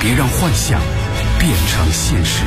别让幻想变成现实。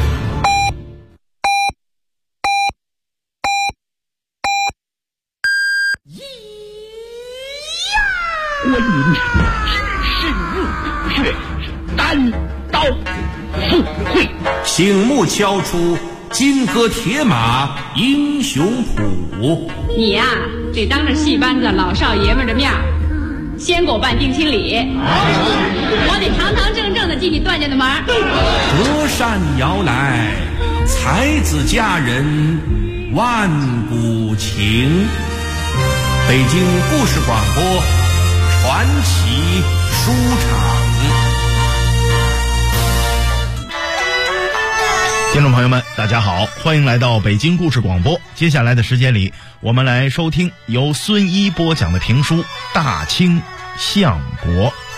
观音只是入穴，单刀赴会， 醒目敲出金戈铁马英雄谱。 你呀，得当着戏班子老少爷们的面先给我办定亲礼，我得堂堂正正的进你段家的门。 隔山遥来，才子佳人万古情。北京故事广播传奇书场。 听众朋友们，大家好，欢迎来到北京故事广播。接下来的时间里，我们来收听由孙一播讲的评书《大清相国》。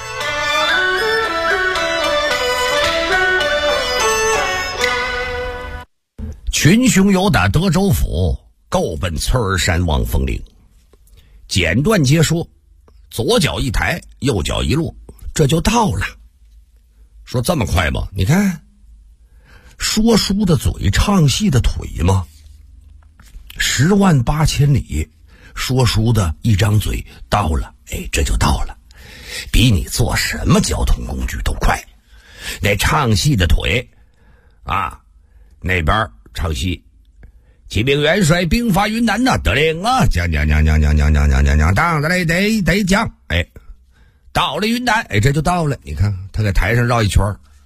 群雄游打德州府，够奔翠儿山望风岭。简短截说，左脚一抬，右脚一落，这就到了。说这么快吗？你看，说书的嘴，唱戏的腿吗？108000里，说书的一张嘴到了，这就到了，比你坐什么交通工具都快。那唱戏的腿啊，那边唱戏，启禀元帅，兵发云南呐，得令啊，讲，当的嘞得讲，到了云南，这就到了。你看他在台上绕一圈，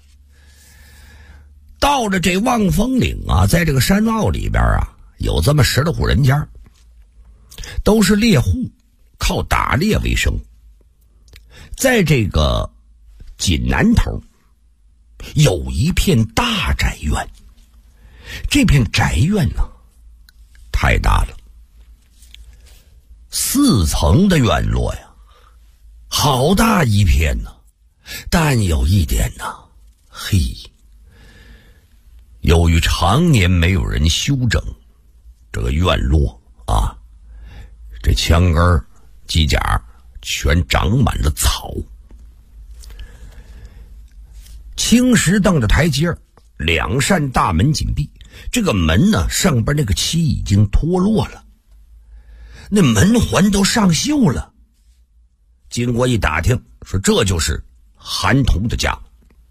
到了这望风岭啊，在这个山坳里边啊，有这么10来户人家，都是猎户，靠打猎为生。在这个锦南头有一片大宅院，这片宅院呢太大了，4层的院落呀，好大一片呢。但有一点呢，由于常年没有人修整，这个院落啊，这墙根机甲全长满了草。青石凳的台阶，2扇大门紧闭，这个门呢，上边那个漆已经脱落了，那门环都上锈了。经过一打听，说这就是韩童的家。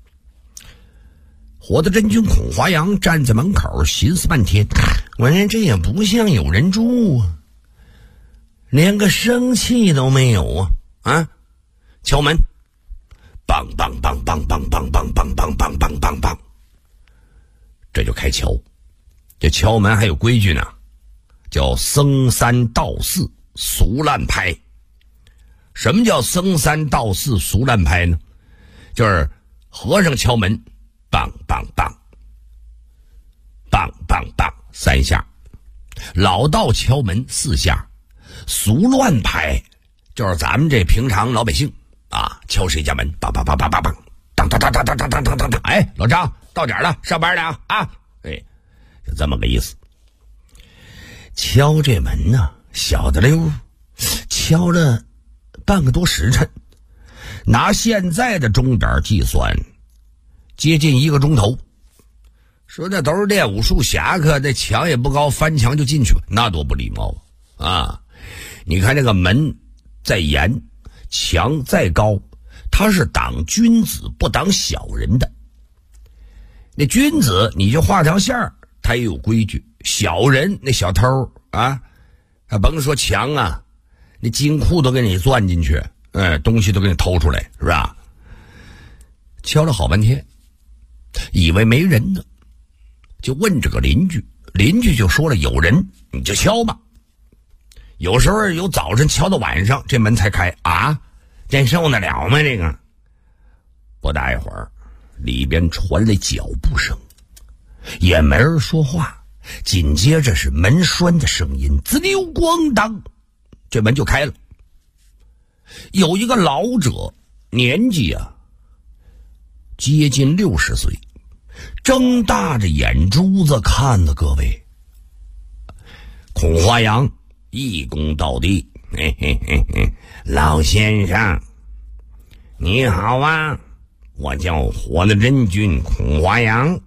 火的真君孔华阳站在门口寻思半天，我说这也不像有人住啊，连个生气都没有啊！敲门，梆梆梆梆梆梆梆梆梆梆梆梆梆，这就开敲。这敲门还有规矩呢，叫僧三道四俗烂拍。什么叫僧三道四俗烂拍呢？就是和尚敲门，梆梆梆梆梆梆3下，老道敲门4下，俗乱拍就是咱们这平常老百姓啊，敲谁家门，梆梆梆梆梆梆，当当当当当当当当当当，老张到点了，上班了啊！就这么个意思。敲这门呢，小的溜，敲了半个多时辰，拿现在的钟点计算，接近1个钟头。说那都是练武术侠客，这墙也不高，翻墙就进去了，那多不礼貌啊！你看这个门再严，墙再高，它是挡君子不挡小人的。那君子你就画条线，他也有规矩。小人那小偷啊，甭说墙啊，那金库都给你钻进去，东西都给你偷出来，是吧？敲了好半天，以为没人呢，就问这个邻居，邻居就说了，有人你就敲吧。有时候有早晨敲到晚上，这门才开啊，这受得了吗？这个不大一会儿，里边传来脚步声，也没人说话。紧接着是门栓的声音，滋溜咣当，这门就开了。有一个老者，年纪啊接近60岁，睁大着眼珠子看着各位。孔华阳一躬到地，老先生你好啊， 我叫火的真君孔华阳。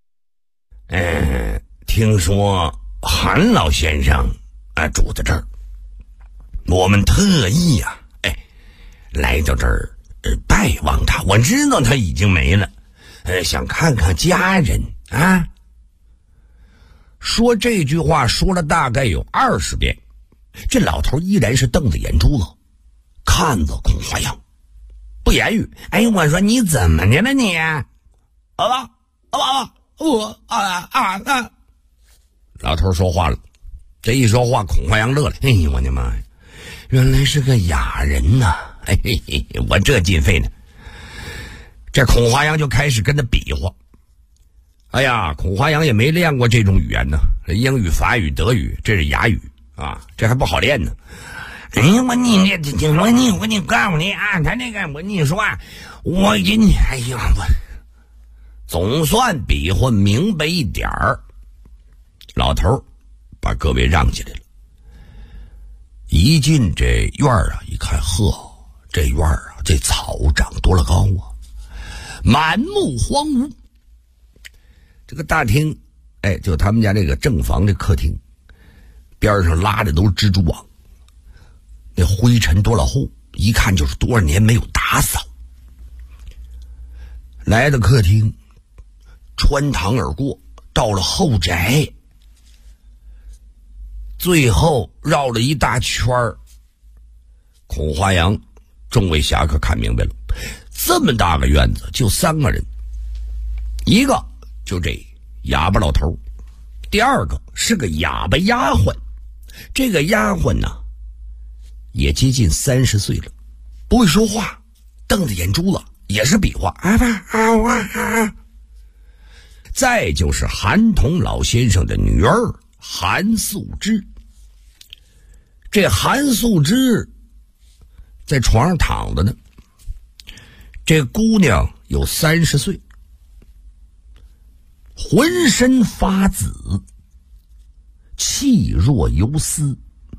听说韩老先生住在这儿，我们特意来到这儿拜望他。我知道他已经没了，想看看家人啊。说这句话说了大概有20遍，这老头依然是瞪着眼珠子看着孔华阳，不言语。我说你怎么的了你？老头说话了，这一说话孔华阳乐了，我的妈呀，原来是个哑人呐！我这进费呢。这孔华阳就开始跟他比划。孔华阳也没练过这种语言呢，英语、法语、德语，这是哑语啊，这还不好练呢。我告诉你啊，他那个我跟你说啊，我给你我总算比划明白一点儿。老头把各位让进来了，一进这院儿一看，这院儿这草长多了高啊，满目荒芜。这个大厅就他们家这个正房这客厅边上拉的都是蜘蛛网，那灰尘多了厚，一看就是多少年没有打扫。来到客厅，穿堂而过，到了后宅，最后绕了一大圈儿。孔华阳众位侠客看明白了，这么大个院子就3个人，一个就这哑巴老头，第二个是个哑巴丫鬟。这个丫鬟呢也接近30岁了，不会说话，瞪着眼珠子，也是比划再就是韩童老先生的女儿韩素芝。这韩素芝在床上躺着呢，这姑娘有30岁，浑身发紫，气若游丝，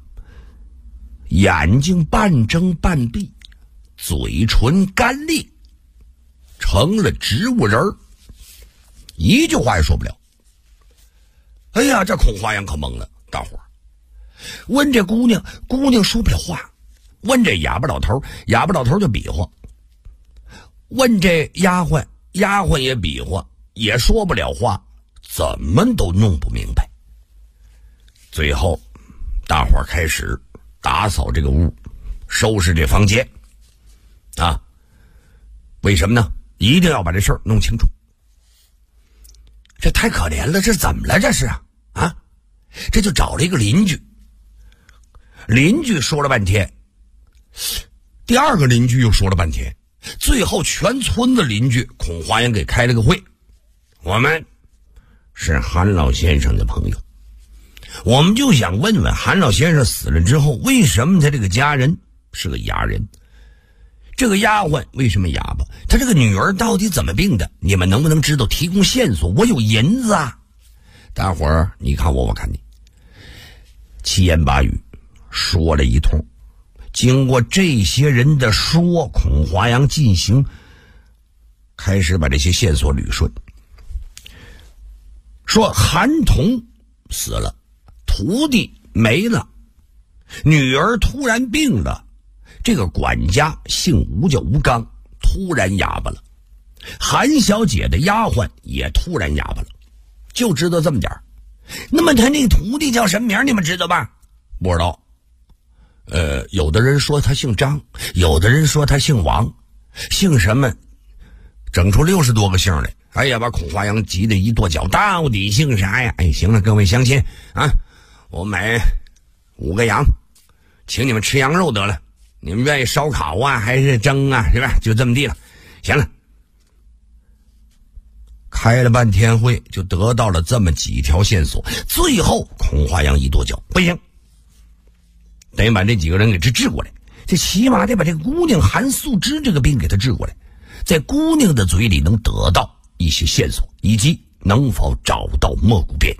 眼睛半睁半闭，嘴唇干裂，成了植物人，一句话也说不了。这孔华阳可懵了，大伙儿问这姑娘，姑娘说不了话；问这哑巴老头，哑巴老头就比划；问这丫鬟，丫鬟也比划，也说不了话，怎么都弄不明白。最后大伙儿开始打扫这个屋，收拾这房间啊。为什么呢？一定要把这事儿弄清楚。这太可怜了，这怎么了？这是这就找了一个邻居，邻居说了半天，第二个邻居又说了半天，最后全村的邻居孔华阳给开了个会。我们是韩老先生的朋友，我们就想问问韩老先生死了之后，为什么他这个家人是个哑人，这个丫鬟为什么哑巴，他这个女儿到底怎么病的，你们能不能知道，提供线索？我有银子啊。大伙儿你看我看你，七言八语说了一通。经过这些人的说，孔华阳开始把这些线索捋顺。说韩童死了，徒弟没了，女儿突然病了，这个管家姓吴叫吴刚，突然哑巴了，韩小姐的丫鬟也突然哑巴了，就知道这么点儿。那么他那个徒弟叫什么名你们知道吧？不知道。有的人说他姓张，有的人说他姓王，姓什么整出60多个姓来。把孔华阳急得一跺脚，到底姓啥呀？行了，各位乡亲啊，我买5个羊，请你们吃羊肉得了，你们愿意烧烤啊还是蒸啊，是吧？就这么地了。行了，开了半天会，就得到了这么几条线索。最后孔华阳一跺脚，不行，得把这几个人给治过来，这起码得把这个姑娘韩素芝这个病给他治过来，在姑娘的嘴里能得到一些线索，以及能否找到蘑菇边。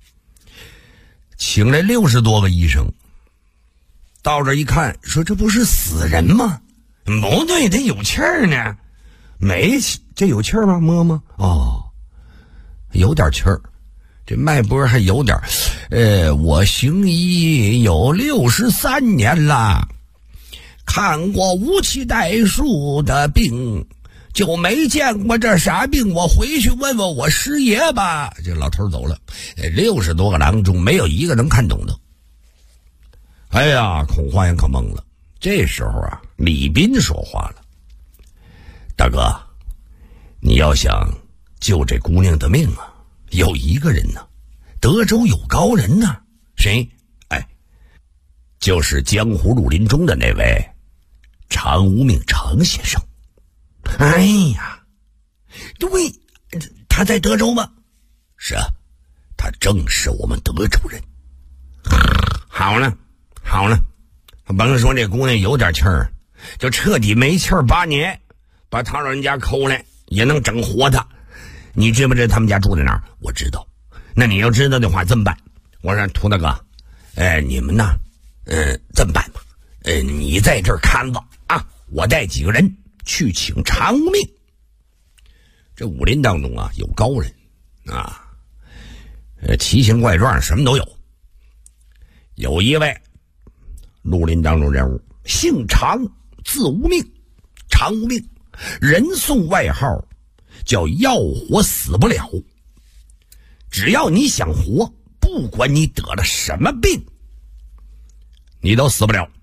请来60多个医生，到这一看，说这不是死人吗？不对，他有气儿呢，没这有气儿吗？摸摸，哦，有点气儿，这脉搏还有点。我行医有63年了，看过无期代数的病，就没见过这啥病。我回去问问我师爷吧。这老头走了，60多个郎中没有一个能看懂的。哎呀，孔花阳可懵了。这时候啊，李斌说话了：“大哥，你要想救这姑娘的命啊，有一个人呢，德州有高人呢。谁？哎，就是江湖绿林中的那位常无命常先生。哎呀，对，他在德州吗？是啊，他正是我们德州人。好了，甭说这姑娘有点气儿，就彻底没气儿8年，把他老人家抠来也能整活他。你知不知道他们家住在哪儿？我知道。那你要知道的话，这么办？我说涂大哥，你们呢？这么办吧？你在这儿看着啊，我带几个人去请常无命。这武林当中啊，有高人啊，奇形怪状，什么都有。有一位绿林当中人物，姓常，字无命，常无命，人送外号叫要活死不了。只要你想活，不管你得了什么病，你都死不了。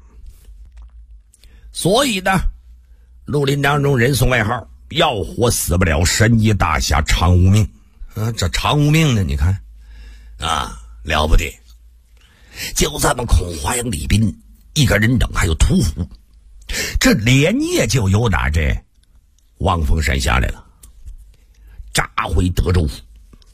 所以呢，绿林当中人送外号要活死不了神医大侠常无命啊。这常无命呢，你看啊，了不得。就这么孔花阳、李斌一个人等，还有屠夫，这连夜就由打这望峰山下来了，扎回德州府，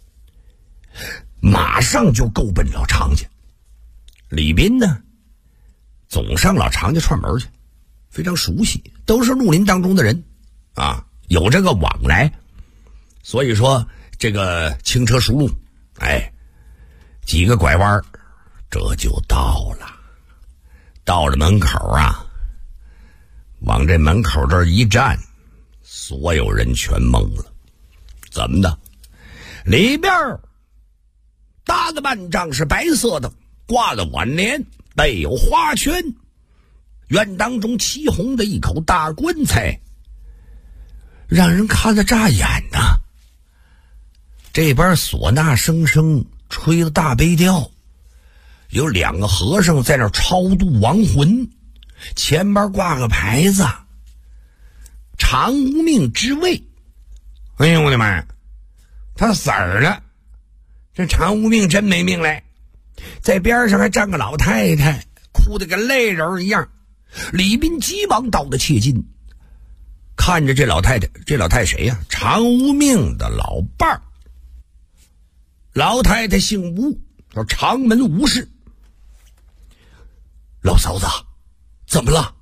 马上就够奔老常家。李斌呢，总上老常家串门去，非常熟悉，都是绿林当中的人啊，有这个往来，所以说这个轻车熟路，几个拐弯这就到了。到了门口啊，往这门口这儿一站，所有人全懵了。怎么的？里边搭的幔帐是白色的，挂了挽联，背有花圈，院当中漆红的一口大棺材，让人看了扎眼呐。这边唢呐声声吹了大悲调，有2个和尚在那儿超度亡魂，前边挂个牌子，常无命之位。哎呦我的妈呀，他死儿了，这常无命真没命来。在边上还站个老太太，哭得跟泪人一样。李斌急忙到了切近，看着这老太太。这老太太谁呀？常无命的老伴儿。老太太姓吴，叫长门吴氏。老嫂子，怎么了？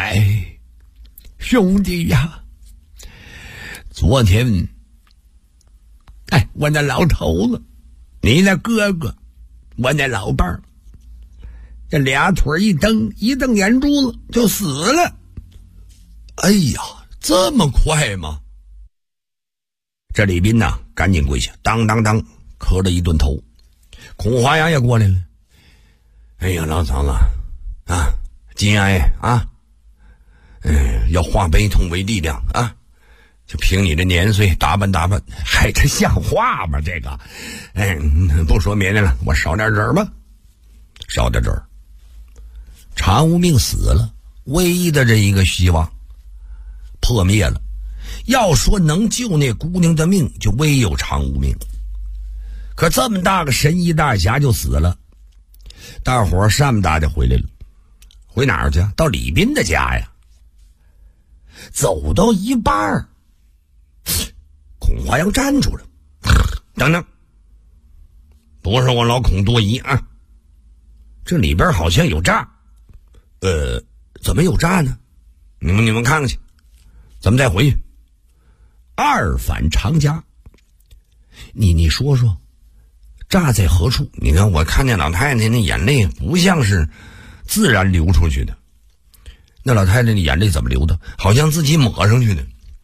兄弟呀，昨天我那老头子，你那哥哥，我那老伴儿，这俩腿一蹬眼珠子就死了。哎呀，这么快吗？这李斌呐，赶紧跪下，当当当磕了一顿头。孔华阳也过来了。哎呀，老嫂子啊，节哀啊，要化悲痛为力量啊！就凭你这年岁，打扮，这像话吗？这个，不说别的了，我烧点纸吧。烧点纸。常无命死了，唯一的这一个希望破灭了。要说能救那姑娘的命，就唯有常无命。可这么大个神医大侠就死了，大伙儿善不大的回来了。回哪儿去？到李斌的家呀。走到一半，孔华阳站住了。等等，不是我老孔多疑啊，这里边好像有诈。怎么有诈呢？你们看看去，咱们再回去。二反常家，你说说，诈在何处？你看我看见老太太那眼泪不像是自然流出去的，那老太太的眼泪怎么流的？好像自己抹上去的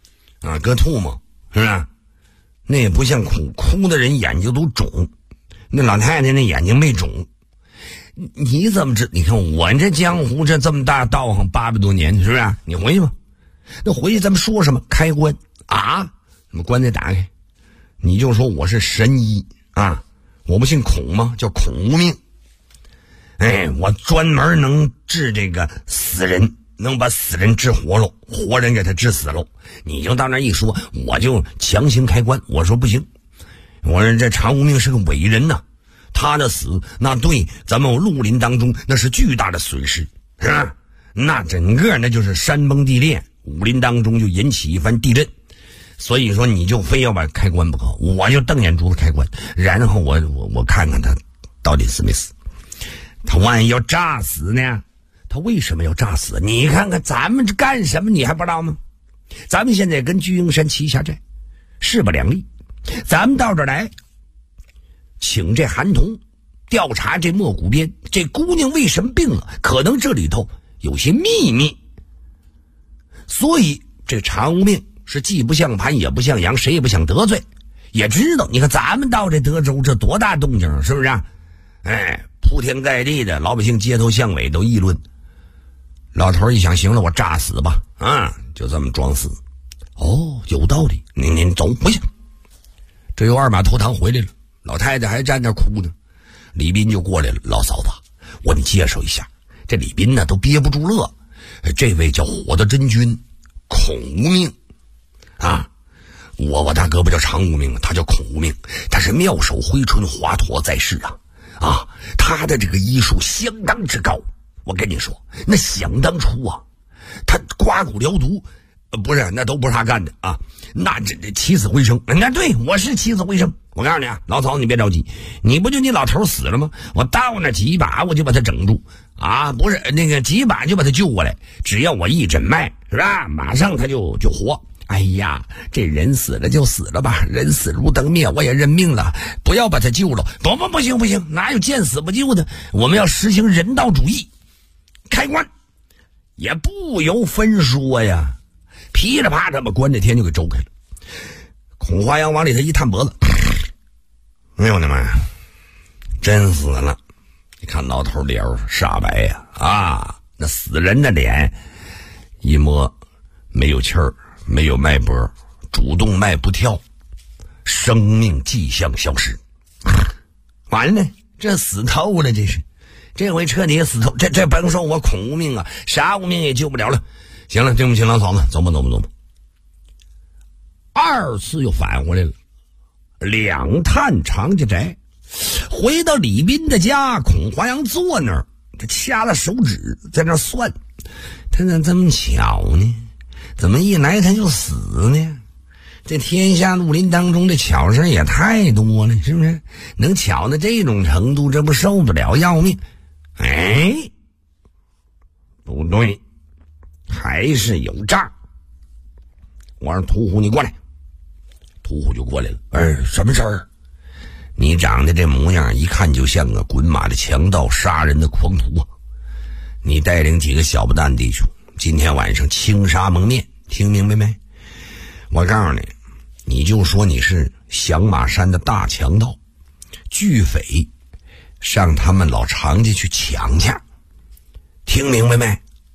啊，搁吐沫，是不是？那也不像哭的人眼睛都肿，那老太太那眼睛没肿。你怎么知？你看我这江湖这么大道行800多年，是不是？你回去吧。那回去咱们说什么？开棺啊？什么棺材打开？你就说我是神医啊，我不姓孔吗？叫孔无命。哎，我专门能治这个死人，能把死人治活了，活人给他治死了。你就到那一说，我就强行开棺。我说不行，我说这常无命是个伟人呐，他的死那对咱们绿林当中那是巨大的损失，是吧？那整个那就是山崩地裂，武林当中就引起一番地震。所以说你就非要把开棺不可，我就瞪眼珠子开棺，然后我看看他到底死没死。他万一要炸死呢？他为什么要炸死？你看看咱们这干什么你还不知道吗？咱们现在跟居英山齐下寨，势不两立。咱们到这儿来请这韩童调查这莫谷边这姑娘为什么病了，可能这里头有些秘密。所以这常无命是既不像盘也不像羊，谁也不想得罪，也知道你看咱们到这德州这多大动静，是不是啊？哎，铺天盖地的老百姓街头巷尾都议论。老头一想，行了，我炸死吧，啊，就这么装死。哦，有道理，您走回去。这又2马投堂回来了，老太太还站那哭呢。李斌就过来了，老嫂子，我给你介绍一下，这李斌呢都憋不住乐，这位叫火的真君孔无命啊。我大哥不叫常无命，他叫孔无命，他是妙手挥春华佗在世啊，他的这个医术相当之高。我跟你说，那想当初啊，他刮骨疗毒，不是，那都不是他干的啊，那这起死回生。那对，我是起死回生。我告诉你啊，老曹你别着急，你不就你老头死了吗？我到那几把我就把他整住啊，不是那个几把就把他救过来，只要我一诊脉，是吧？马上他就活。哎呀，这人死了就死了吧，人死如灯灭，我也认命了，不要把他救了。不行，哪有见死不救的？我们要实行人道主义。开棺也不由分说呀，噼里啪啦把棺材天就给周开了。孔华阳往里头一探脖子，哎呦我的妈呀，真死了！你看老头脸煞白呀，啊，那死人的脸一摸没有气儿，没有脉搏，主动脉不跳，生命迹象消失。完了，这死透了，这回彻底死透，这甭说我孔无命啊，啥无命也救不了了。行了，对不起老嫂子，走吧。2次又返回来了，两探常家宅，回到李斌的家，孔华阳坐那儿，这掐了手指在那算，他咋这么巧呢？怎么一来他就死呢？这天下绿林当中的巧事也太多了，是不是？能巧到这种程度，这不受不了要命？哎，不对，还是有诈。我让屠虎你过来。屠虎就过来了。什么事儿？你长得这模样一看就像个滚马的强盗，杀人的狂徒啊！你带领几个小不蛋弟兄，今天晚上青纱蒙面，听明白没？我告诉你，你就说你是响马山的大强盗，巨匪上他们老常家去抢去，听明白没？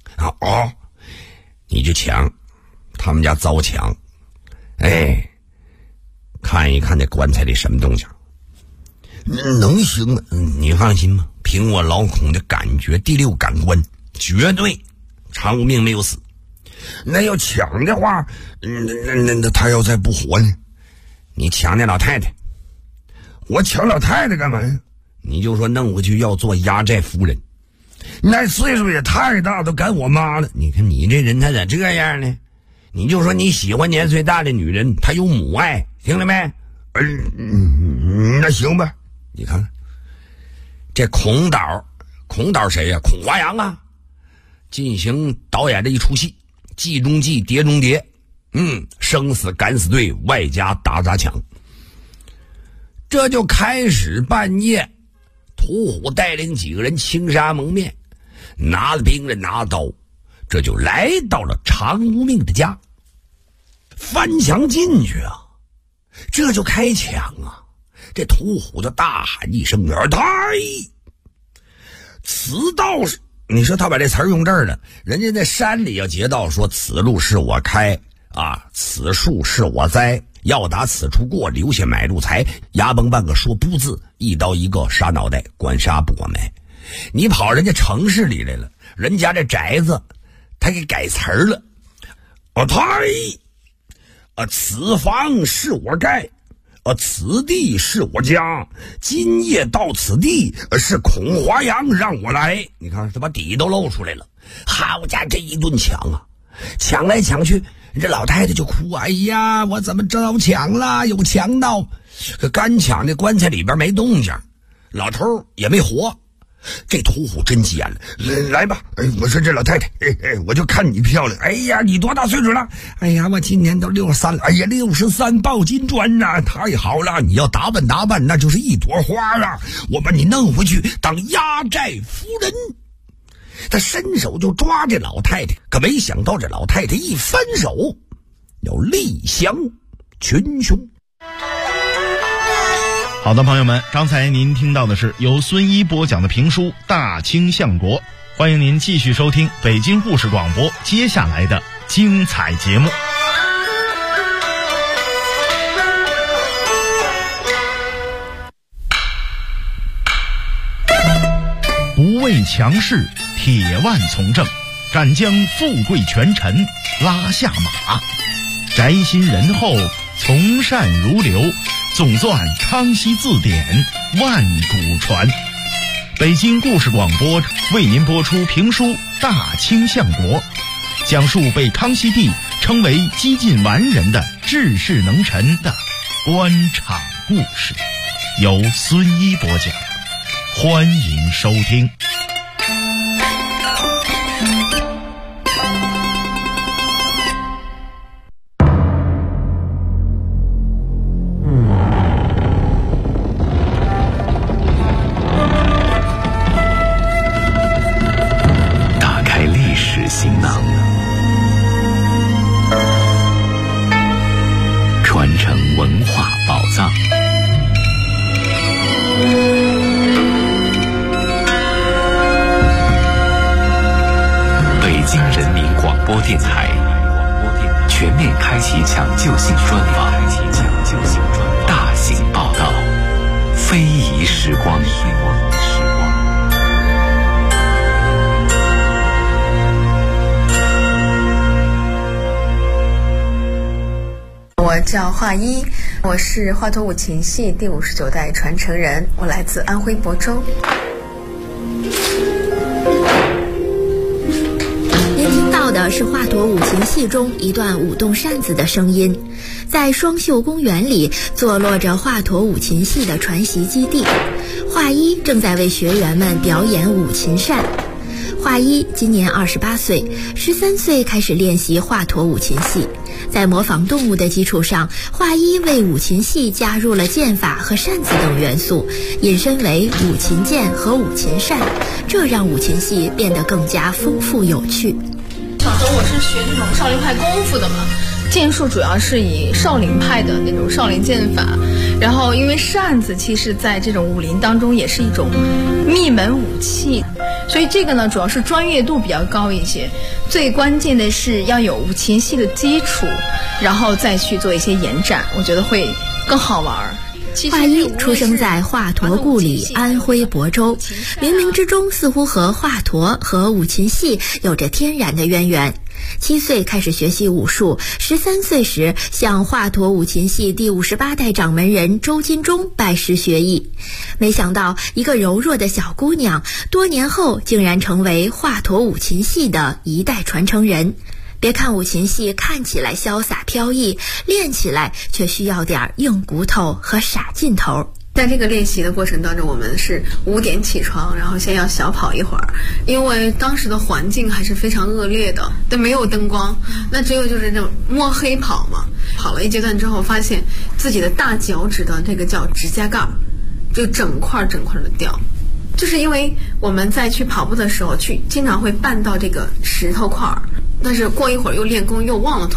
你就抢，他们家遭抢，哎，看一看这棺材里什么东西，能行吗？你放心吧，凭我老孔的感觉，第六感官，绝对常无命没有死。那要抢的话，那他要再不活呢？你抢那老太太，我抢老太太干嘛呀？你就说弄回去要做压寨夫人，那岁数也太大，都赶我妈了。你看你这人他咋这样呢？你就说你喜欢年岁大的女人，她有母爱，听了没？那行吧。你看看这孔导谁呀？孔华阳啊，进行导演的一出戏，计中计，谍中谍，生死敢死队外加打砸抢。这就开始半夜，屠虎带领几个人青纱蒙面，拿了兵刃，拿了刀，这就来到了常无命的家。 翻墙进去啊，这就开抢啊！这屠虎就大喊一声：“太！”此道是，你说他把这词儿用这儿了，人家在山里要劫道说：“此路是我开啊，此树是我栽，要打此处过，留下买路财。”牙崩半个说不字，一刀一个杀脑袋，管杀不管埋。你跑人家城市里来了，人家这宅子他给改词儿了。此房是我盖，此地是我家，今夜到此地，是孔华阳让我来。你看他把底都露出来了。好家伙，这一顿抢啊，抢来抢去，这老太太就哭：“哎呀，我怎么遭抢了？有强盗！”可干抢这棺材里边没动静，老头也没活。这屠虎真急眼了，来吧！我说这老太太，我就看你漂亮。哎呀，你多大岁数了？哎呀，我今年都63了。哎呀，63抱金砖呐，太好了！你要打扮打扮，那就是一朵花啊！我把你弄回去当压寨夫人。他伸手就抓这老太太，可没想到这老太太一翻手，要力降群雄。 好的，朋友们，刚才您听到的是由孙一播讲的评书《大清相国》，欢迎您继续收听北京故事广播接下来的精彩节目。不畏强势，铁腕从政，敢将富贵权臣拉下马，宅心仁厚，从善如流，总纂康熙字典，万古传。北京故事广播为您播出评书《大清相国》，讲述被康熙帝称为几近完人的治世能臣的官场故事，由孙一播讲，欢迎收听。 全面开启抢救性专访，大型报道，非遗时光。 我叫华一，我是华佗五禽戏第59代传承人，我来自安徽亳州。 的是华佗五禽戏中一段舞动扇子的声音。在双秀公园里坐落着华佗五禽戏的传习基地，华一正在为学员们表演五禽扇。华一今年28岁，13岁开始练习华佗五禽戏。在模仿动物的基础上，华一为五禽戏加入了剑法和扇子等元素，引申为五禽剑和五禽扇，这让五禽戏变得更加丰富有趣。 小时候我是学那种少林派功夫的嘛，剑术主要是以少林派的那种少林剑法，然后因为扇子其实在这种武林当中也是一种秘门武器，所以这个呢主要是专业度比较高一些，最关键的是要有五禽戏的基础，然后再去做一些延展，我觉得会更好玩。 华一出生在华佗故里安徽亳州，冥冥之中似乎和华佗和五禽戏有着天然的渊源。7岁开始学习武术，13岁时向华佗五禽戏第58代掌门人周金忠拜师学艺。没想到一个柔弱的小姑娘，多年后竟然成为华佗五禽戏的一代传承人。别看五禽戏看起来潇洒飘逸，练起来却需要点硬骨头和傻劲头。 在这个练习的过程当中，我们是5点起床，然后先要小跑一会儿，因为当时的环境还是非常恶劣的，但没有灯光，那只有就是那种摸黑跑嘛。跑了一阶段之后，发现自己的大脚趾的这个叫指甲盖就整块的掉，就是因为我们在去跑步的时候经常会绊到这个石头块，但是过一会儿又练功又忘了痛了，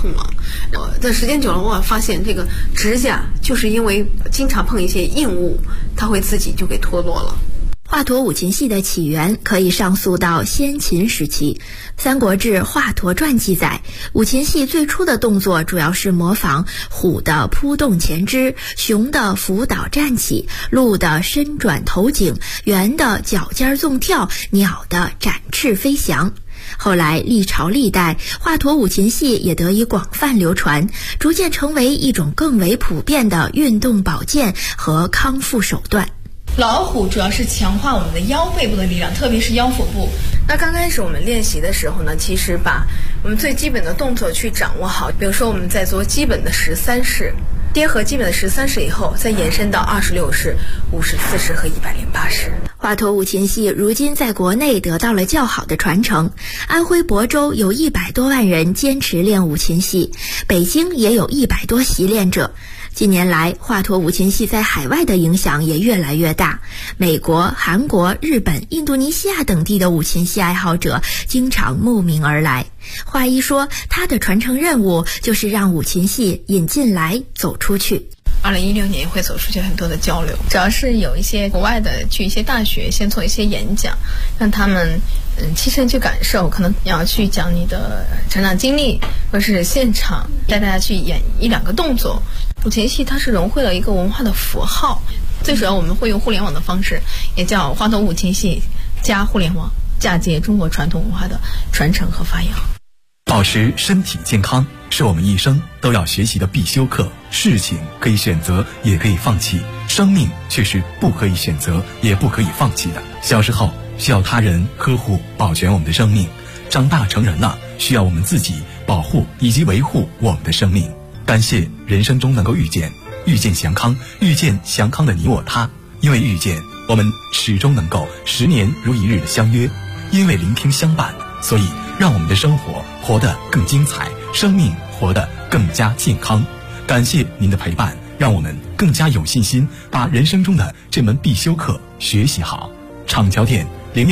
但时间久了，我发现这个指甲就是因为经常碰一些硬物，它会自己就给脱落了。 华佗五禽戏的起源可以上溯到先秦时期，《三国志·华佗传》记载，五禽戏最初的动作主要是模仿虎的扑动前肢、熊的伏倒站起、鹿的伸转头颈、猿的脚尖纵跳、鸟的展翅飞翔。后来历朝历代，华佗五禽戏也得以广泛流传，逐渐成为一种更为普遍的运动保健和康复手段。 老虎主要是强化我们的腰背部的力量，特别是腰腹部。那刚开始我们练习的时候呢，其实把我们最基本的动作去掌握好，比如说我们在做基本的13式，结合基本的13式以后，再延伸到26式、54式和108式。 华佗五禽戏如今在国内得到了较好的传承，安徽亳州有100多万人坚持练五禽戏，北京也有100多习练者。近年来，华佗五禽戏在海外的影响也越来越大，美国、韩国、日本、印度尼西亚等地的五禽戏爱好者经常慕名而来。华一说，他的传承任务就是让五禽戏引进来走出去。 2016年会走出去很多的交流，主要是有一些国外的去一些大学先做一些演讲，让他们亲身去感受，可能要去讲你的成长经历，或是现场带大家去演1-2个动作。五禽戏它是融汇了一个文化的符号，最主要我们会用互联网的方式，也叫华佗五禽戏加互联网，嫁接中国传统文化的传承和发扬。 保持身体健康是我们一生都要学习的必修课。事情可以选择，也可以放弃，生命却是不可以选择，也不可以放弃的。小时候需要他人呵护保全我们的生命，长大成人了需要我们自己保护以及维护我们的生命。感谢人生中能够遇见祥康，遇见祥康的你我他。因为遇见，我们始终能够10年如一日的相约；因为聆听相伴，所以让我们的生活活得更精彩，生命活得更加健康。感谢您的陪伴，让我们更加有信心把人生中的这门必修课学习好。厂桥店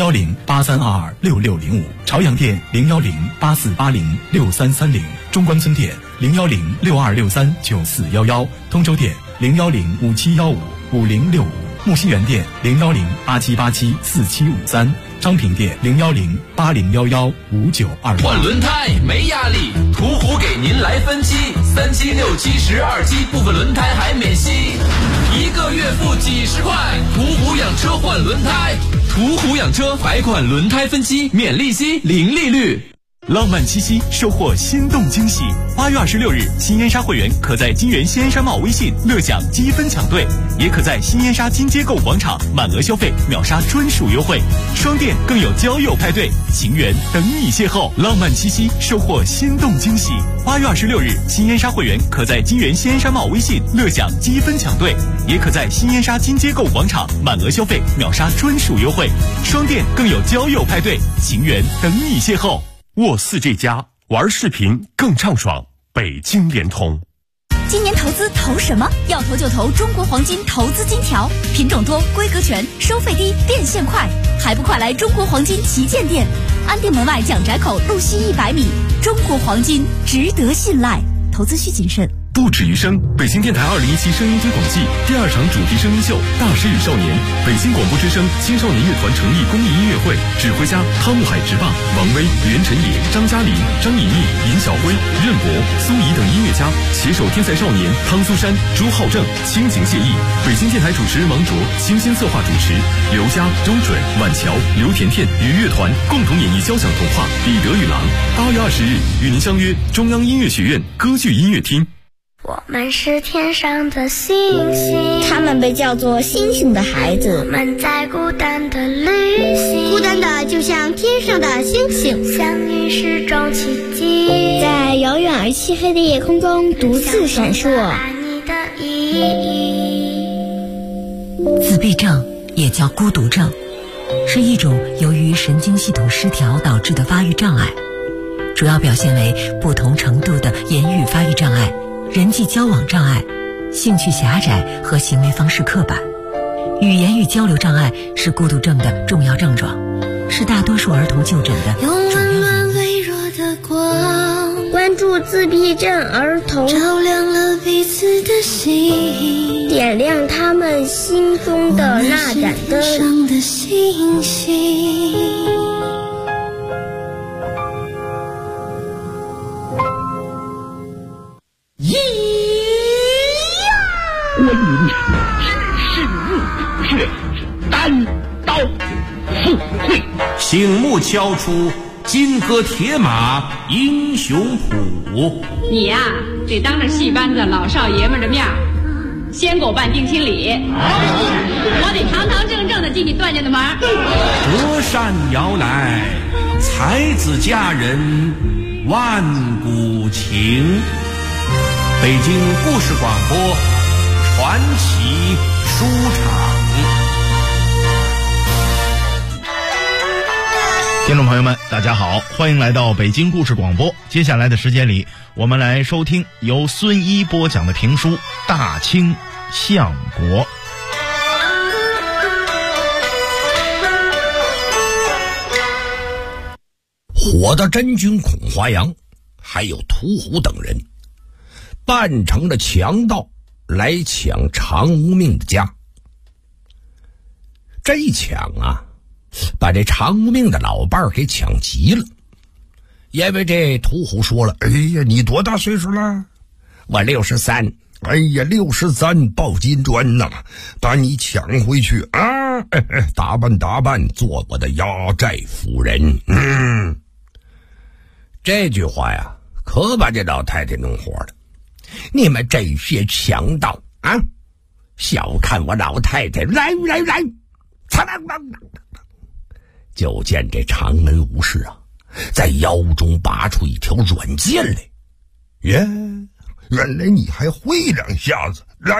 01083226605，朝阳店01084806330，中关村店01062639411，通州店01057155065，木樨园店01087874753，昌平店01080115922。 换轮胎没压力，途虎给您来分期，3期、6期、12期，部分轮胎还免息，1个月付几10块。途虎养车换轮胎，途虎养车白款轮胎分期，免利息，零利率。 浪漫七夕，收获心动惊喜。8月26日，新烟纱会员可在金源新烟纱帽微信乐享积分抢兑，也可在新烟纱金街购物广场满额消费秒杀专属优惠。双店更有交友派对，情缘等你邂逅。浪漫七夕，收获心动惊喜。8月26日，新烟纱会员可在金源新烟纱帽微信乐享积分抢兑，也可在新烟纱金街购物广场满额消费秒杀专属优惠。双店更有交友派对，情缘等你邂逅。沃4这家玩视频更畅爽，北京联通。 今年投资投什么？要投就投中国黄金投资金条，品种多，规格全，收费低，变现快，还不快来中国黄金旗舰店，安定门外蒋宅口路西100米。中国黄金值得信赖，投资需谨慎。 不止于声，北京电台2017声音推广季第2场主题声音秀《大师与少年》，北京广播之声青少年乐团成立公益音乐会，指挥家汤姆海直棒、王威、袁晨野、张嘉玲、张颖丽、尹晓辉、任博、苏怡等音乐家携手天才少年汤苏山、朱浩正倾情献艺。北京电台主持人王卓倾心策划主持，刘佳、周准、晚乔、刘甜甜与乐团共同演绎交响童话《彼得与狼》。8月20日与您相约中央音乐学院歌剧音乐厅。 我们是天上的星星， 他们被叫做星星的孩子。 我们在孤单的旅行， 孤单的就像天上的星星， 相遇是种奇迹， 在遥远而漆黑的夜空中独自闪烁。 爱你的意义。 自闭症也叫孤独症，是一种由于神经系统失调导致的发育障碍，主要表现为不同程度的言语发育障碍、人际交往障碍、兴趣狭窄和行为方式刻板。语言与交流障碍是孤独症的重要症状，是大多数儿童就诊的主要原因。 用温暖微弱的光， 关帮助自闭症儿童， 照亮了彼此的心， 点亮他们心中的那盏灯。 上的星星。 关云知识入血，单刀赴会， 醒目敲出金戈铁马英雄谱。 你呀，得当着戏班子老少爷们的面先给我办定亲礼，我得堂堂正正的进你段家的门。 隔山摇来，才子佳人万古情。北京故事广播传奇书场。 听众朋友们，大家好，欢迎来到北京故事广播。接下来的时间里，我们来收听由孙一播讲的评书《大清相国》。 火的真君孔华阳还有屠虎等人扮成了强盗来抢常无命的家。这一抢啊，把这常无命的老伴儿给抢急了。因为这屠虎说了，哎呀，你多大岁数了？我63。哎呀，63抱金砖呐，把你抢回去啊！打扮，做我的压寨夫人。这句话呀，可把这老太太弄火了。你们这些强盗啊，小看我老太太！来！就见这长门武士啊，在腰中拔出一条软剑来。耶，原来你还会两下子！来！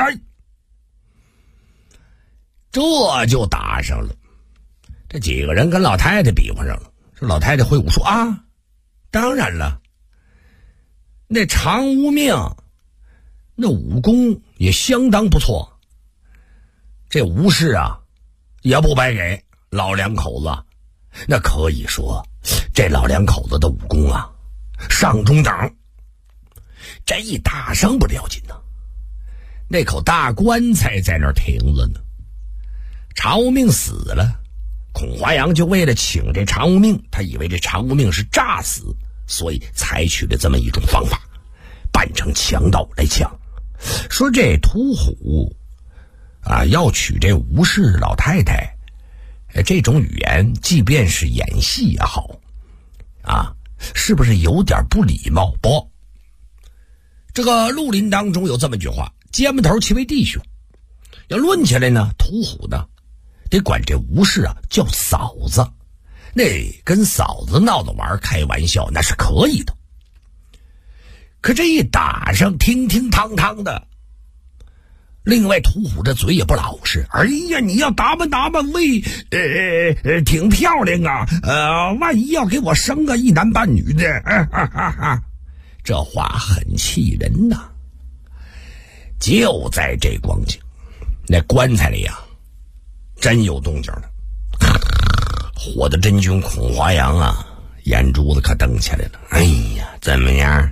这就打上了。这几个人跟老太太比划上了。这老太太会武术啊，当然了。那常无命那武功也相当不错。这吴氏啊也不白给老两口子，那可以说这老两口子的武功啊上中等。这一打上不了紧呢，那口大棺材在那儿停着呢。常无命死了，孔华阳就为了请这常无命，他以为这常无命是诈死，所以采取了这么一种方法，扮成强盗来抢。说这屠虎啊要娶这吴氏老太太，这种语言即便是演戏也好啊，是不是有点不礼貌？不，这个绿林当中有这么句话，街门头齐为弟兄。要论起来呢，屠虎呢得管这吴氏啊叫嫂子，那跟嫂子闹着玩开玩笑那是可以的。可这一打上，听堂的。另外屠虎这嘴也不老实，哎呀，你要打扮喂，挺漂亮啊，万一要给我生个一男半女的，这话很气人呐。就在这光景，那棺材里呀真有动静了。火的真君孔华阳啊，眼珠子可瞪起来了。哎呀，怎么样？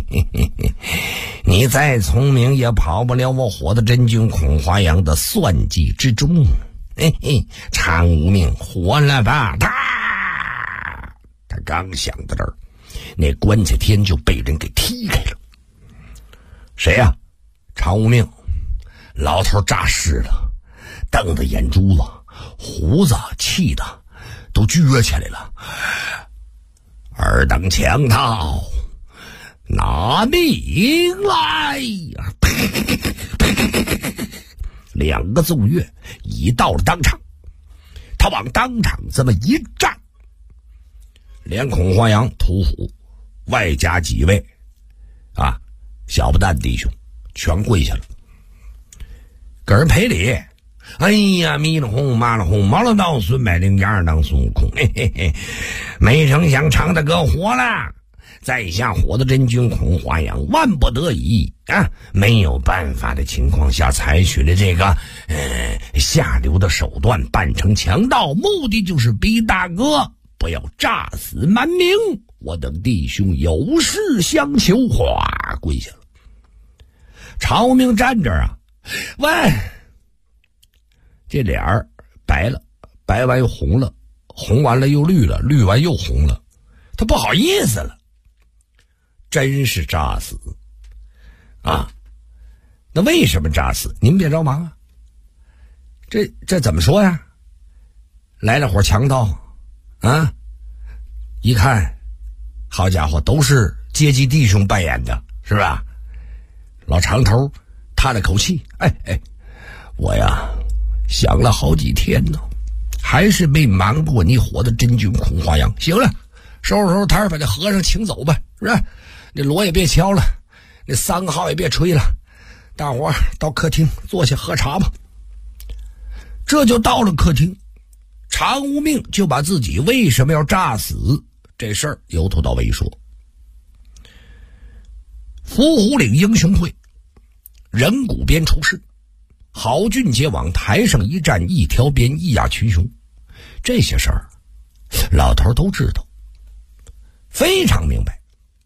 你再聪明也跑不了我火的真君孔华阳的算计之中。常无命活了吧？他刚想到这儿，那棺材天就被人给踢开了。谁呀？常无命。老头诈尸了，瞪着眼珠子，胡子气的都撅起来了。二等强盗，拿命来呀！2个奏乐已到了当场，他往当场这么一站，连孔华阳、屠虎外加几位啊小不蛋弟兄全跪下了，给人赔礼。哎呀，弥勒红麻了红，毛了道孙百灵牙当孙悟空，没成想常大哥活了，在下火的真君孔华阳万不得已啊，没有办法的情况下采取了这个下流的手段，扮成强盗，目的就是逼大哥不要诈死瞒名， 我等弟兄有事相求，哗跪下了。常无命站这儿啊，喂，这脸儿白了，白完又红了，红完了又绿了，绿完又红了，他不好意思了，真是诈死啊！那为什么诈死？您别着忙啊，这怎么说呀？来了伙强盗啊，一看好家伙，都是阶级弟兄扮演的，是吧？老长头叹了口气，我呀想了好几天呢，还是没瞒过你伙的真君孔华阳。行了，收拾摊把这和尚请走吧，是吧？那锣也别敲了，那三个号也别吹了，大伙到客厅坐下喝茶吧。这就到了客厅，常无命就把自己为什么要诈死这事儿由头到尾说。伏虎岭英雄会，人骨鞭出事，郝俊杰往台上一站，一条鞭一压群雄，这些事儿老头都知道，非常明白。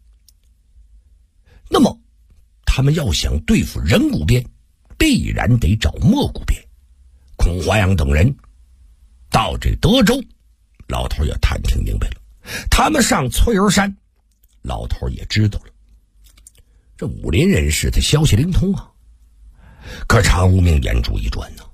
那么他们要想对付人骨鞭，必然得找墨骨鞭。孔华阳等人到这德州，老头也探听明白了，他们上翠儿山，老头也知道了。这武林人士他消息灵通啊，可常无命眼珠一转呢，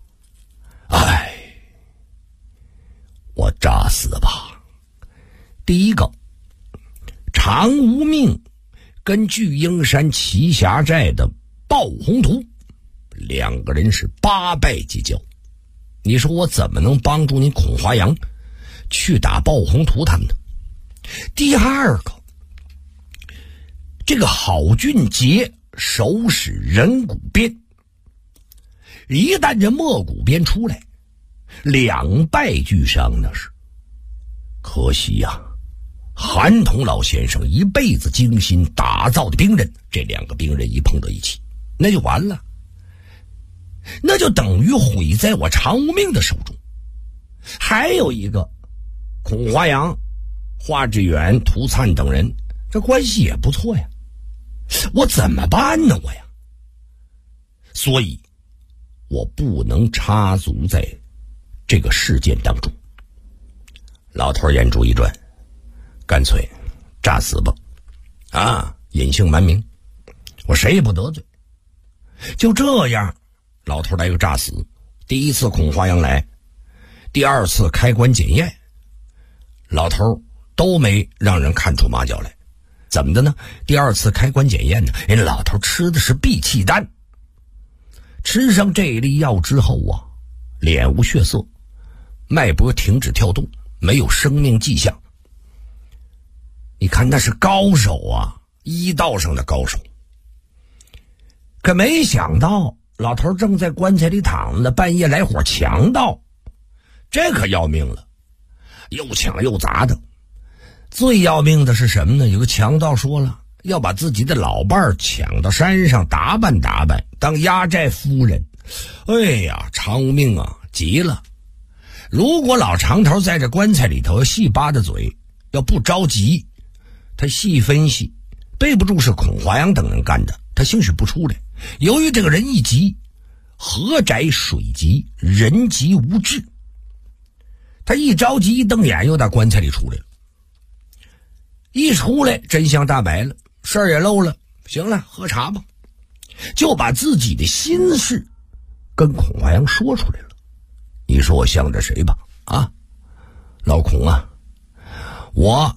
我诈死吧。第一个，常无命跟巨鹰山奇侠寨的鲍宏图两个人是八拜结交，你说我怎么能帮助你孔华阳去打鲍宏图他们呢？第二个，这个郝俊杰手使人骨鞭，一旦这墨骨鞭出来，两败俱伤那是。可惜呀，韩童老先生一辈子精心打造的兵刃，这两个兵刃一碰到一起，那就完了，那就等于毁在我常无命的手中。还有一个孔华阳、华志远、涂灿等人，这关系也不错呀，我怎么办呢？我呀，所以我不能插足在这个事件当中。老头眼珠一转，干脆诈死吧，隐姓埋名，我谁也不得罪。就这样，老头来个诈死。第一次孔华阳来，第二次开棺检验，老头都没让人看出马脚来。怎么的呢？第二次开棺检验呢，人老头吃的是闭气丹，吃上这粒药之后啊，脸无血色，脉搏停止跳动，没有生命迹象。你看那是高手啊，医道上的高手。可没想到老头正在棺材里躺着，半夜来伙强盗，这可要命了，又抢又砸的。最要命的是什么呢？有个强盗说了，要把自己的老伴抢到山上打扮打扮，当压寨夫人。常无命啊急了。如果老长头在这棺材里头细扒着嘴，要不着急，他细分析，背不住是孔华阳等人干的，他兴许不出来。由于这个人一急，河窄水急，人急无智，他一着急一瞪眼又打棺材里出来了。一出来真相大白了，事儿也漏了，行了，喝茶吧，就把自己的心事跟孔华阳说出来了。你说我向着谁吧？老孔啊，我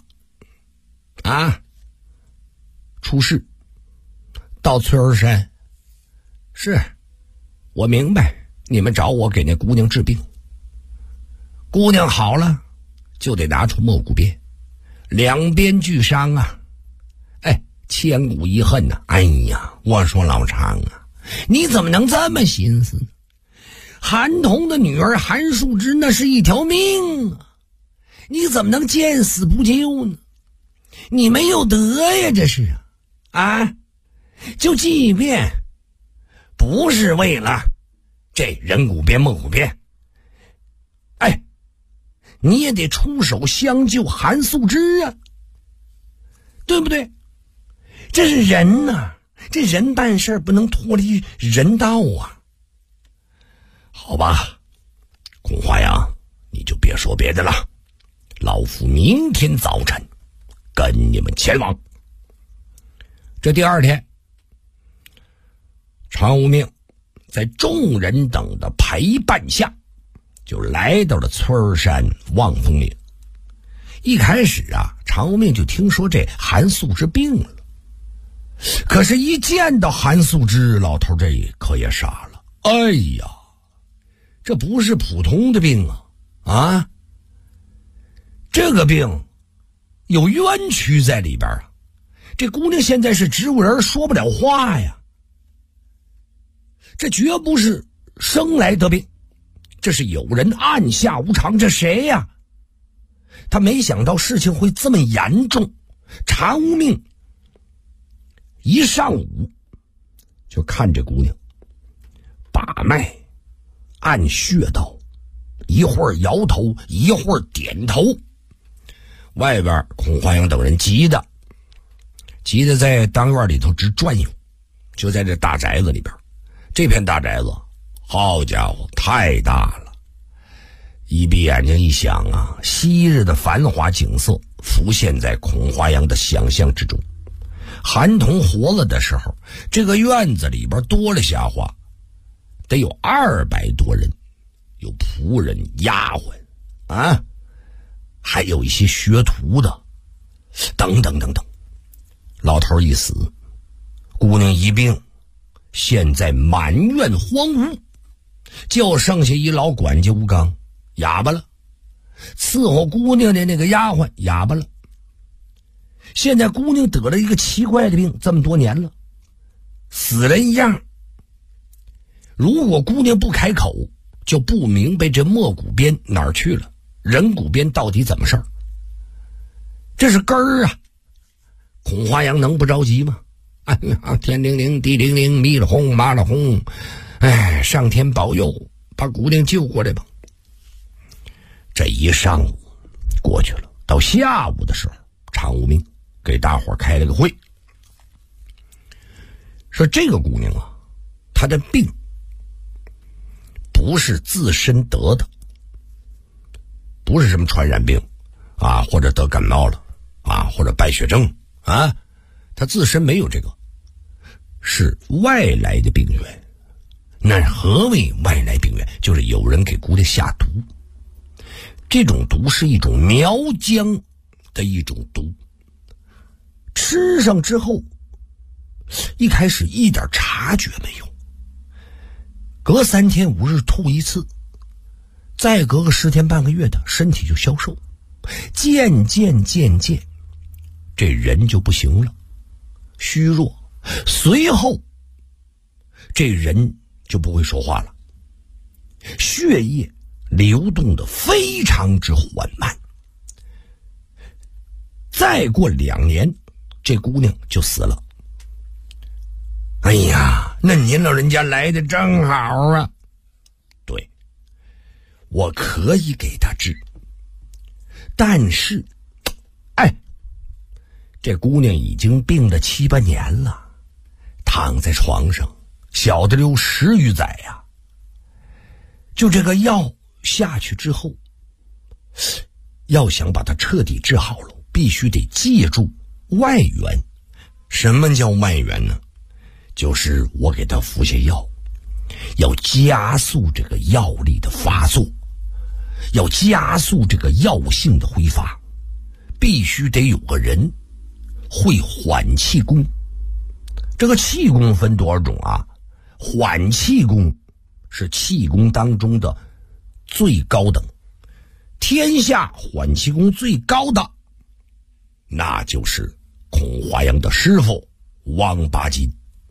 出事到翠儿山，是我明白你们找我给那姑娘治病，姑娘好了就得拿出墨骨鞭，两边俱伤啊，千古遗恨呐。我说老常啊，你怎么能这么心思呢？韩童的女儿韩树芝那是一条命啊，你怎么能见死不救呢？你没有德呀，这是就即便不是为了这人骨鞭墨骨鞭，你也得出手相救韩素芝啊。 对不对？这是人呐，这人办事不能脱离人道啊。好吧，孔华阳，你就别说别的了，老夫明天早晨跟你们前往。这第二天，常无命在众人等的陪伴下，就来到了村山望风岭。一开始啊，常无命就听说这韩素芝病了，可是一见到韩素芝，老头这可也傻了。哎呀，这不是普通的病啊！这个病有冤屈在里边啊！这姑娘现在是植物人，说不了话呀。这绝不是生来得病，这是有人按下无常。这谁呀？他没想到事情会这么严重。常无命一上午就看这姑娘把脉按穴道，一会儿摇头，一会儿点头。外边孔华阳等人急的在当院里头直转悠。就在这大宅子里边，这片大宅子好家伙太大了，一闭眼睛一想啊，昔日的繁华景色浮现在孔华阳的想象之中。韩童活了的时候，这个院子里边多了瞎话得有200多人，有仆人丫鬟啊，还有一些学徒的等等等等。老头一死，姑娘一病，现在满院荒芜，就剩下一老管家吴刚哑巴了，伺候姑娘的那个丫鬟哑巴了。现在姑娘得了一个奇怪的病，这么多年了，死人一样。如果姑娘不开口，就不明白这墨骨边哪儿去了，人骨边到底怎么事儿。这是根儿啊！孔华阳能不着急吗？哎呀，天灵灵地灵灵，咪了轰麻了轰，哎，上天保佑，把姑娘救过来吧。这一上午过去了，到下午的时候，常无命给大伙开了个会，说这个姑娘啊，她的病不是自身得的，不是什么传染病啊，或者得感冒了啊，或者败血症啊，她自身没有这个，是外来的病源。那何谓外来病源？就是有人给姑娘下毒，这种毒是一种苗姜的一种毒，吃上之后一开始一点察觉没有，隔3天5日吐一次，再隔个10天半个月的，身体就消瘦，渐渐这人就不行了，虚弱，随后这人就不会说话了，血液流动的非常之缓慢。再过2年，这姑娘就死了。哎呀，那您老人家来的正好啊！对，我可以给她治，但是，这姑娘已经病了7、8年了，躺在床上，小的溜10余载呀。就这个药下去之后，要想把它彻底治好了，必须得借助外援。什么叫外援呢？就是我给他服下药，要加速这个药力的发作，要加速这个药性的挥发，必须得有个人会缓气功。这个气功分多少种啊？缓气功是气功当中的最高等，天下缓气功最高的，那就是孔华阳的师傅王八斤。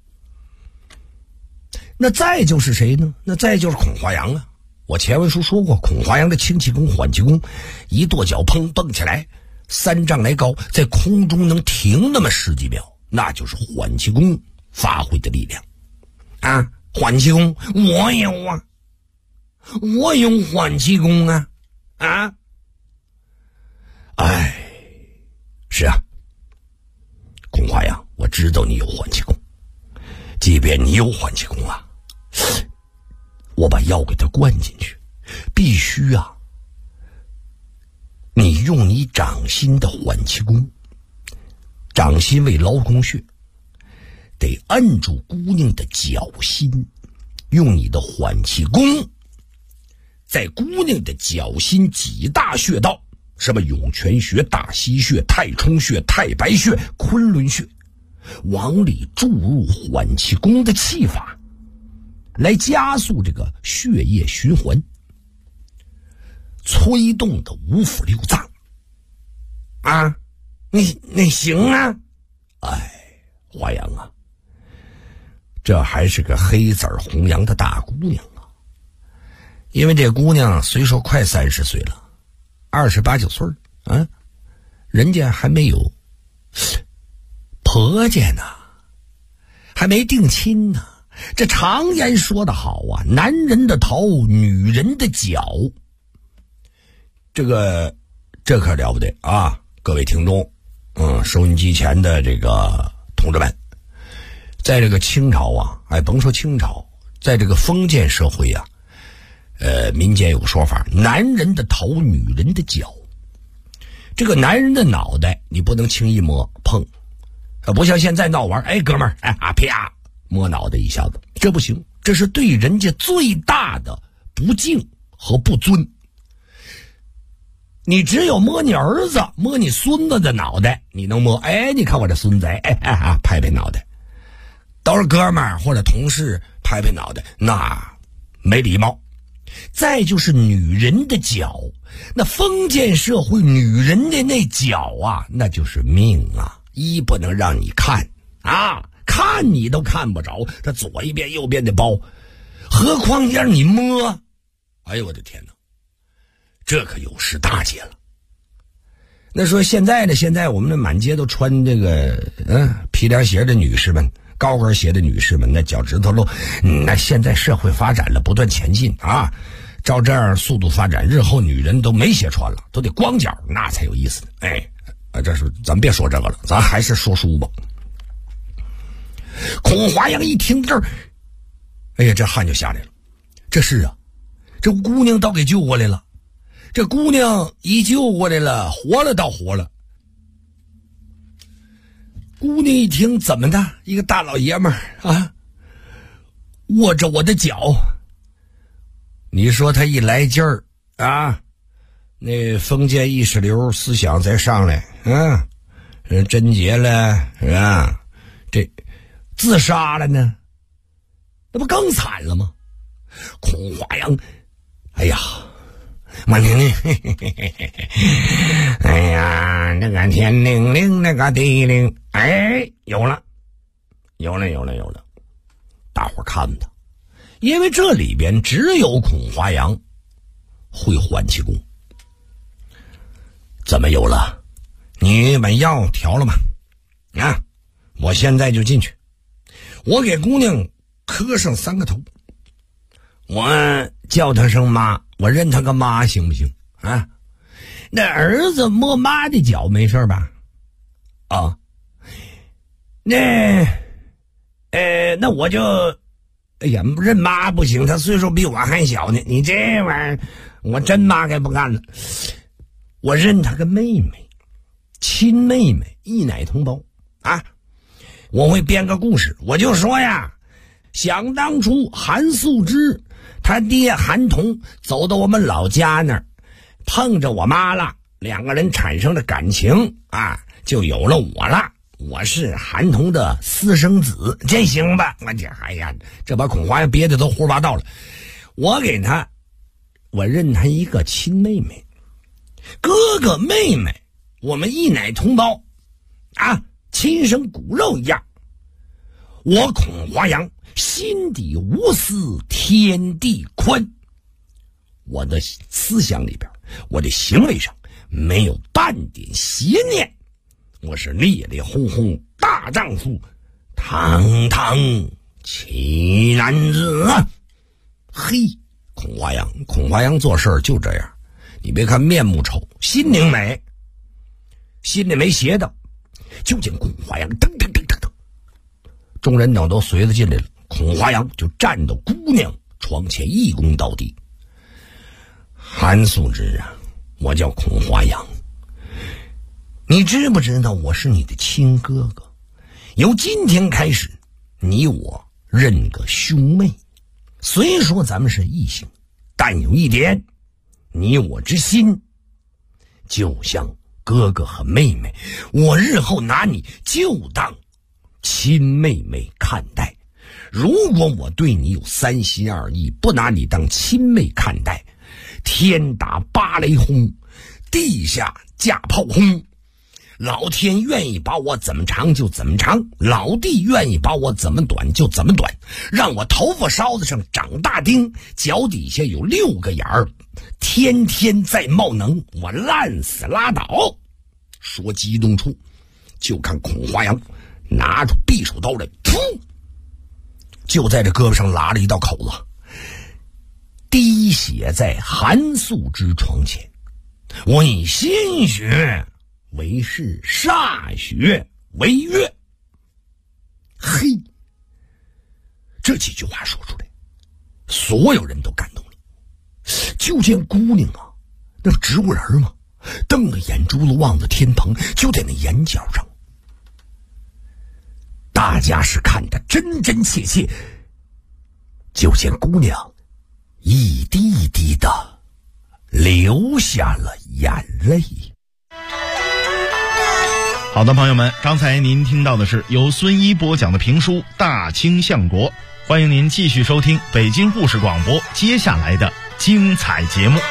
那再就是谁呢？那再就是孔华阳啊！我前文书说过，孔华阳的清气功、缓气功，一跺脚砰蹦起来，3丈来高，在空中能停那么10几秒，那就是缓气功发挥的力量啊！缓气功我有啊，我有缓气功啊！是啊， 知道你有缓气功，即便你有缓气功啊，我把药给它灌进去，必须啊，你用你掌心的缓气功，掌心为劳宫穴，得按住姑娘的脚心，用你的缓气功在姑娘的脚心几大穴道，什么涌泉穴、大溪穴、太冲穴、太白穴、昆仑穴，往里注入缓气功的气法，来加速这个血液循环，催动的五腑六脏啊！你行啊！哎，华阳啊，这还是个黑子红阳的大姑娘啊！因为这姑娘虽说快30岁了，28、9岁啊，人家还没有婆家呢，还没定亲呢。这常言说得好啊，男人的头，女人的脚。这可了不得啊！各位听众，收音机前的这个同志们，在这个清朝啊，甭说清朝，在这个封建社会啊，民间有个说法，男人的头，女人的脚。这个男人的脑袋你不能轻易摸碰，不像现在闹玩，哥们儿，啪摸脑袋一下子，这不行，这是对人家最大的不敬和不尊。你只有摸你儿子、摸你孙子的脑袋，你能摸，你看我这孙子，拍拍脑袋。都是哥们儿或者同事拍拍脑袋，那没礼貌。再就是女人的脚，那封建社会女人的那脚啊，那就是命啊，一不能让你看啊，看你都看不着，它左一边右边的包，何况让你摸，哎呦我的天哪，这可有失大节了。那说现在我们的满街都穿这个皮凉鞋的女士们，高跟鞋的女士们，那脚趾头都，那现在社会发展了，不断前进啊，照这样速度发展，日后女人都没鞋穿了，都得光脚，那才有意思呢。这是咱别说这个了，咱还是说书吧。孔华阳一听这儿，这汗就下来了。这是啊，这姑娘倒给救过来了。这姑娘一救过来了，活了倒活了。姑娘一听，怎么的？一个大老爷们儿啊，握着我的脚。你说他一来劲儿啊，那封建意识流思想再上来啊，贞洁了是吧？这自杀了呢，那不更惨了吗？孔华阳，我那个天灵灵，那个地灵，有了，大伙看他，因为这里边只有孔华阳会缓气功。怎么有了？你把药调了吗？我现在就进去，我给姑娘磕上3个头，我叫她声妈，我认她个妈行不行啊？那儿子摸妈的脚没事吧？那我就认妈不行，她岁数比我还小呢，你这玩意儿我真妈该不干了。我认她个妹妹，亲妹妹，一奶同胞啊。我会编个故事，我就说呀，想当初韩素之他爹韩童走到我们老家那儿，碰着我妈了，2个人产生了感情啊，就有了我了。我是韩童的私生子，这行吧？这把孔华阳憋的都胡说八道了。我认他一个亲妹妹，哥哥妹妹，我们一奶同胞啊，亲生骨肉一样。我孔华阳心底无私天地宽，我的思想里边，我的行为上没有半点邪念，我是烈烈轰轰大丈夫，堂堂奇男子啊！孔华阳做事就这样，你别看面目丑，心灵美，心里没邪的。就见孔华阳噔噔噔噔噔众人等都随着进来了，孔华阳就站到姑娘床前一躬到底。韩素芝啊，我叫孔华阳，你知不知道我是你的亲哥哥？由今天开始，你我认个兄妹。虽说咱们是异性，但有一点，你我之心就像哥哥和妹妹，我日后拿你就当亲妹妹看待。如果我对你有三心二意，不拿你当亲妹看待，天打八雷轰，地下架炮轰，老天愿意把我怎么长就怎么长，老地愿意把我怎么短就怎么短，让我头发梢子上长大钉，脚底下有6个眼儿，天天在冒能，我烂死拉倒。说激动处，就看孔华阳拿出匕首刀来，噗，就在这胳膊上拉了一道口子，滴血在韩素之床前。我以鲜血为誓，歃血为约。嘿，这几句话说出来，所有人都感动了。就见姑娘啊，那不植物人吗？瞪着眼珠子望着天棚，就在那眼角上。大家是看得真真切切，就见姑娘一滴一滴的流下了眼泪。 好的，朋友们，刚才您听到的是由孙一播讲的评书《大清相国》，欢迎您继续收听北京故事广播接下来的精彩节目。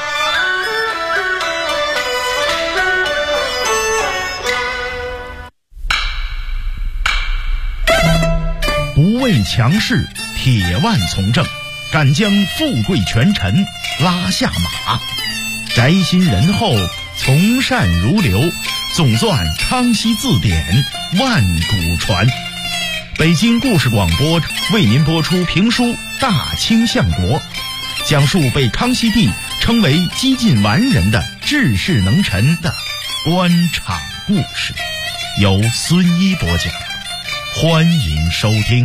不畏强势，铁腕从政，敢将富贵权臣拉下马，宅心仁厚，从善如流，总算康熙字典万古传。北京故事广播为您播出评书《大清相国》，讲述被康熙帝称为几近完人的治世能臣的官场故事，由孙一播讲，欢迎收听。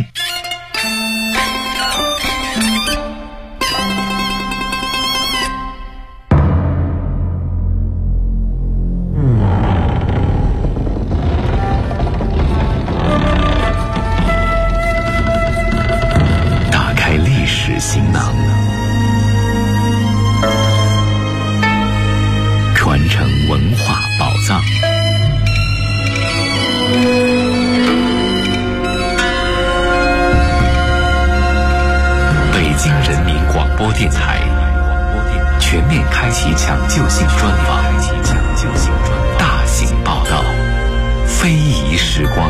打开历史行囊，传承文化宝藏。北京人民广播电台全面开启抢救性专访，大型报道，非遗时光。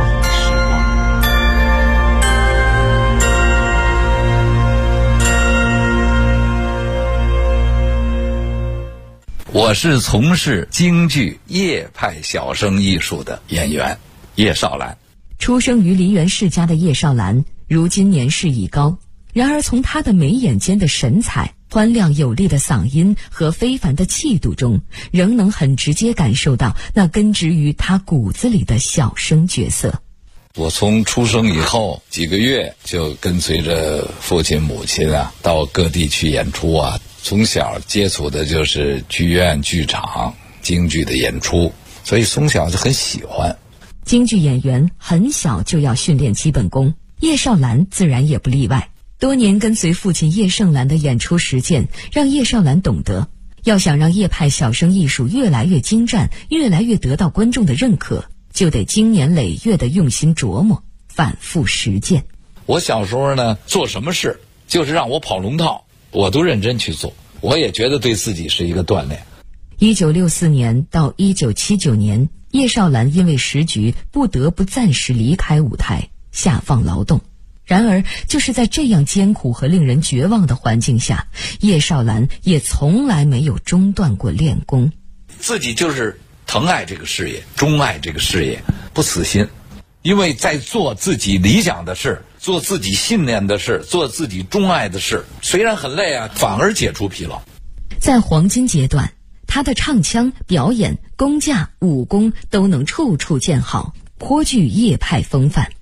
我是从事京剧叶派小生艺术的演员叶绍兰。 出生于梨园世家的叶绍兰，如今年事已高，然而从他的眉眼间的神采、欢亮有力的嗓音和非凡的气度中，仍能很直接感受到那根植于他骨子里的小生角色。 我从出生以后几个月就跟随着父亲母亲到各地去演出啊。从小接触的就是剧院、剧场、京剧的演出，所以从小就很喜欢。 京剧演员很小就要训练基本功，叶绍兰自然也不例外。多年跟随父亲叶盛兰的演出实践，让叶绍兰懂得，要想让叶派小生艺术越来越精湛，越来越得到观众的认可，就得经年累月的用心琢磨，反复实践。 我小时候呢，做什么事就是让我跑龙套，我都认真去做，我也觉得对自己是一个锻炼。 1964年到1979年，叶绍兰因为时局不得不暂时离开舞台，下放劳动。然而就是在这样艰苦和令人绝望的环境下，叶绍兰也从来没有中断过练功。 自己就是疼爱这个事业，钟爱这个事业，不死心。因为在做自己理想的事，做自己信念的事，做自己钟爱的事，虽然很累啊，反而解除疲劳。 在黄金阶段，他的唱腔、表演、功架、武功都能处处见好，颇具叶派风范。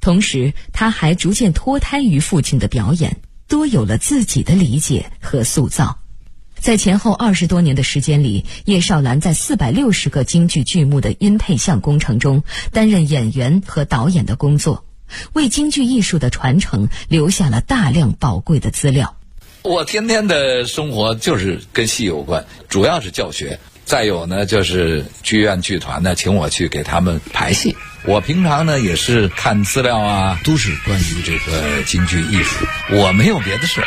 同时他还逐渐脱胎于父亲的表演，多有了自己的理解和塑造。在前后20多年的时间里，叶绍兰在460个京剧剧目的音配像工程中担任演员和导演的工作，为京剧艺术的传承留下了大量宝贵的资料。 我天天的生活就是跟戏有关，主要是教学，再有呢就是剧院剧团呢请我去给他们排戏。我平常呢也是看资料啊，都是关于这个京剧艺术，我没有别的事。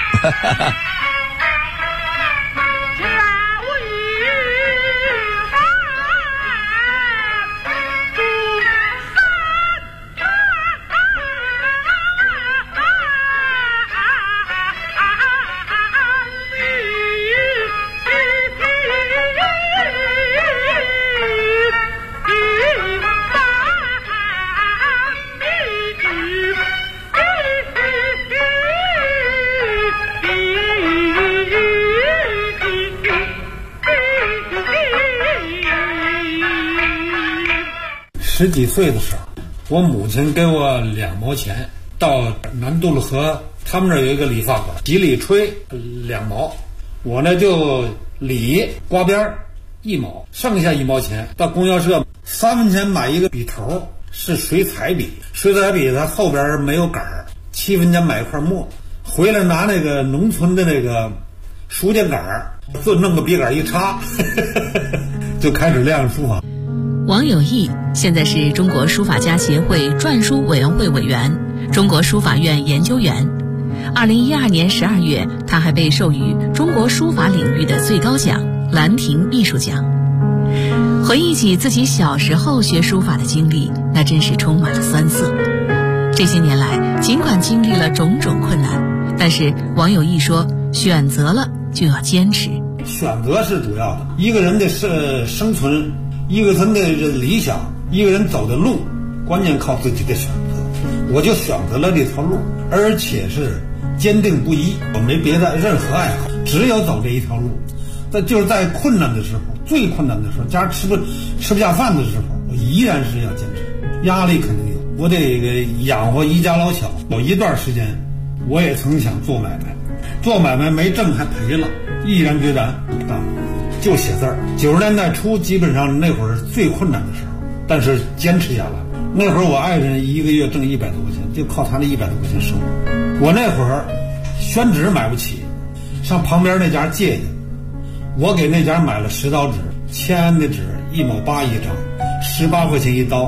10几岁的时候，我母亲给我2毛钱，到南渡了河，他们那儿有一个理发馆，洗理吹2毛，我呢就理刮边1毛，剩下1毛钱到供销社3分钱买一个笔头，是水彩笔，水彩笔它后边没有杆儿，7分钱买一块墨，回来拿那个农村的那个书架杆儿，就弄个笔杆一插就开始练书法。 王有义现在是中国书法家协会篆书委员会委员、中国书法院研究员。2012年12月，他还被授予中国书法领域的最高奖兰亭艺术奖。回忆起自己小时候学书法的经历，那真是充满了酸涩。这些年来，尽管经历了种种困难，但是王有义说，选择了就要坚持。 选择是主要的，一个人的生存，一个人的理想，一个人走的路，关键靠自己的选择。我就选择了这条路，而且是坚定不移，我没别的任何爱好，只有走这一条路。那就是在困难的时候，最困难的时候，家吃不下饭的时候，我依然是要坚持。压力肯定有，我得养活一家老小。有一段时间，我也曾想做买卖，做买卖没挣还赔了，毅然决然不干，就写字儿。90年代初，基本上那会儿最困难的时候，但是坚持下来。那会儿我爱人一个月挣100多块钱，就靠他那100多块钱生活。我那会儿宣纸买不起，上旁边那家借去，我给那家买了10刀纸，签的纸1毛8一张，18块钱一刀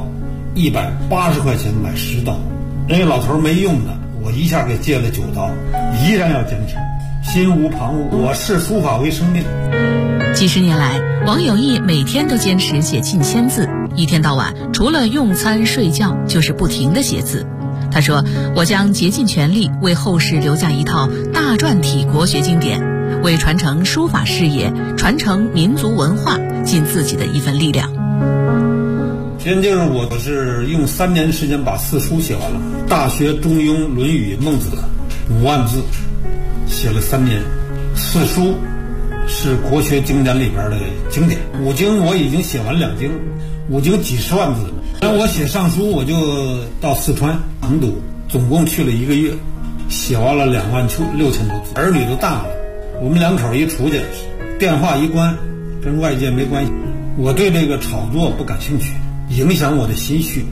，180块钱买10刀。人家老头没用的，我一下给借了9刀，依然要坚持，心无旁骛。我视书法为生命。 几十年来，王有义每天都坚持写近1000字，一天到晚除了用餐睡觉就是不停地写字。他说，我将竭尽全力为后世留下一套大篆体国学经典，为传承书法事业、传承民族文化尽自己的一份力量。 先就是我是用3年时间把4书写完了，《大学》《中庸》《论语》《孟子》5万字，写了3年。4书是国学经典里边的经典，5经我已经写完2经，5经几十万字了。那我写上书，我就到四川成都，总共去了1个月，写完了26000多字。儿女都大了，我们2口一出去，电话一关，跟外界没关系。我对这个炒作不感兴趣，影响我的心绪。